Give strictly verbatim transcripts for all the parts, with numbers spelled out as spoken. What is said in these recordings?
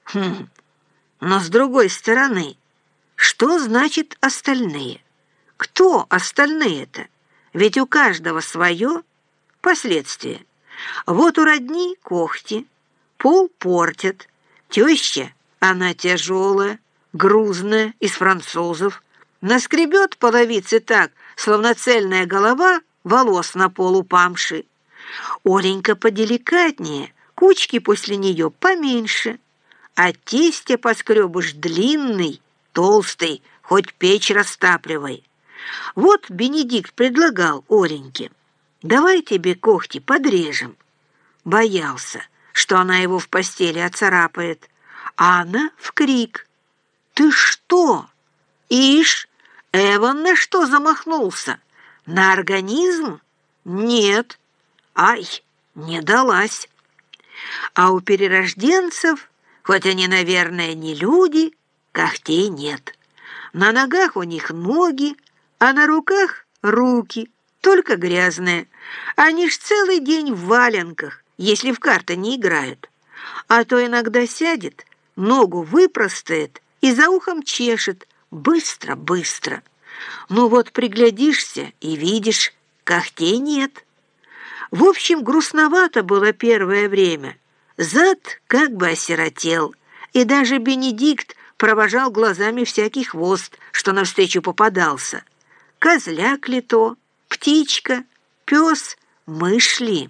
Хм, но с другой стороны, что значит остальные? Кто остальные-то? Ведь у каждого свое последствие. Вот у родни когти, пол портят, теща, она тяжелая, грузная, из французов, наскребет половицы так, словно цельная голова волос на пол упамши. Оленька поделикатнее, кучки после нее поменьше, а тестя поскребыш длинный, толстый, хоть печь растапливай. Вот Бенедикт предлагал Оленьке: «Давай тебе когти подрежем». Боялся, что она его в постели оцарапает, а она в крик: «Ты что? Ишь, Эван на что замахнулся? На организм? Нет. Ай, не далась». А у перерожденцев, хоть они, наверное, не люди, когтей нет. На ногах у них ноги, а на руках руки, только грязные. Они ж целый день в валенках, если в карты не играют. А то иногда сядет, ногу выпростает и за ухом чешет. Быстро-быстро. Ну вот приглядишься и видишь, когтей нет. В общем, грустновато было первое время. Зад как бы осиротел, и даже Бенедикт провожал глазами всякий хвост, что навстречу попадался. Козляк ли то, птичка, пес, мышь ли.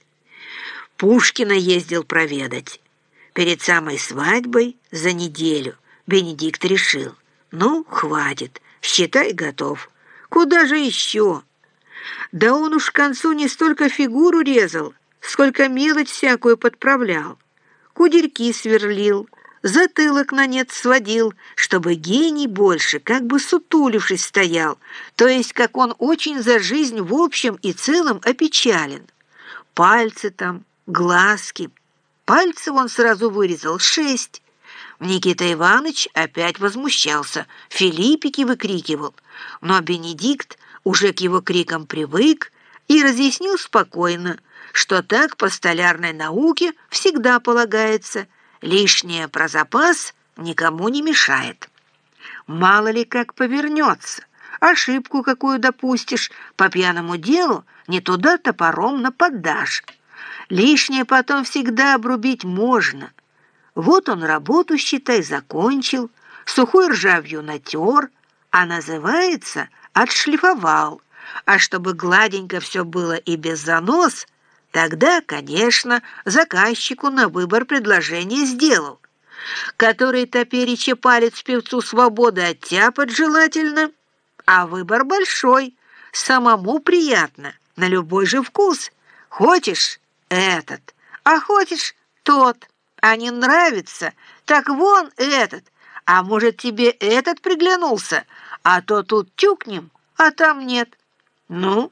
Пушкина ездил проведать. Перед самой свадьбой за неделю Бенедикт решил: ну, хватит, считай, готов. Куда же еще? Да он уж к концу не столько фигуру резал, сколько мелочь всякую подправлял. Кудерьки сверлил, затылок на нет сводил, чтобы гений больше как бы сутулившись стоял, то есть как он очень за жизнь в общем и целом опечален. Пальцы там, глазки. Пальцев он сразу вырезал шесть. Никита Иванович опять возмущался, филиппики выкрикивал, но Бенедикт уже к его крикам привык и разъяснил спокойно, что так по столярной науке всегда полагается, лишнее про запас никому не мешает. Мало ли как повернется, ошибку какую допустишь, по пьяному делу не туда топором нападашь. Лишнее потом всегда обрубить можно. Вот он работу, считай, закончил, сухой ржавью натер, а называется отшлифовал. А чтобы гладенько все было и без занос, тогда, конечно, заказчику на выбор предложение сделал. Который топереча палец певцу свободы оттяпать желательно, а выбор большой, самому приятно, на любой же вкус. Хочешь — этот, а хочешь — тот. А не нравится, так вон этот. А может, тебе этот приглянулся, а то тут тюкнем, а там нет. Ну,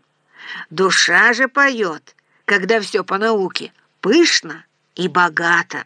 душа же поет, когда все по науке, пышно и богато.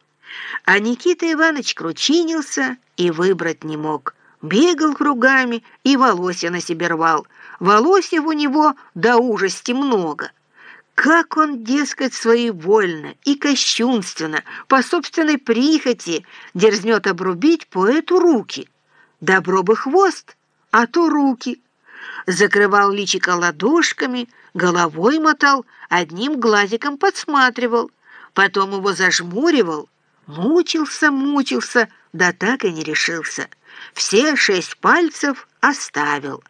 А Никита Иванович кручинился и выбрать не мог. Бегал кругами и волосья на себе рвал. Волосьев у него до ужасти много. Как он, дескать, своевольно и кощунственно, по собственной прихоти, дерзнет обрубить поэту руки. Добро бы хвост, а то руки. Закрывал личико ладошками, головой мотал, одним глазиком подсматривал, потом его зажмуривал, мучился, мучился, да так и не решился. Все шесть пальцев оставил.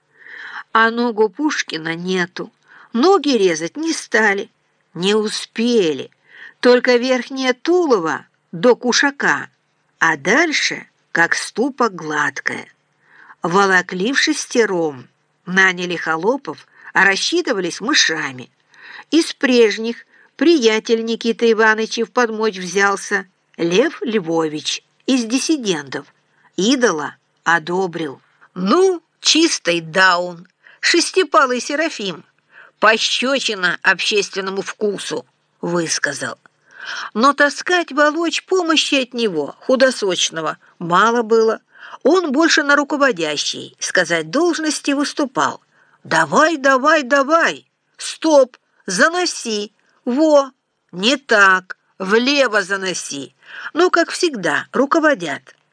А ногу Пушкина нету. Ноги резать не стали, не успели, только верхнее тулово до кушака, а дальше как ступа гладкая. Волокли в шестером, наняли холопов, а рассчитывались мышами. Из прежних приятель Никиты Ивановича в подмочь взялся Лев Львович из диссидентов. Идола одобрил. Ну, чистый даун, шестипалый Серафим. Пощечина общественному вкусу, высказал. Но таскать, волочь помощи от него, худосочного, мало было. Он больше на руководящей, сказать должности, выступал. «Давай, давай, давай! Стоп! Заноси! Во! Не так! Влево заноси! но, как всегда, руководят.